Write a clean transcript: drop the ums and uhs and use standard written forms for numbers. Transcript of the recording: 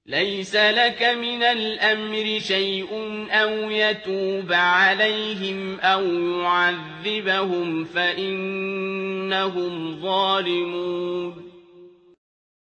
ليس لك من الأمر شيء أو يتوب عليهم أو يعذبهم فإنهم ظالمون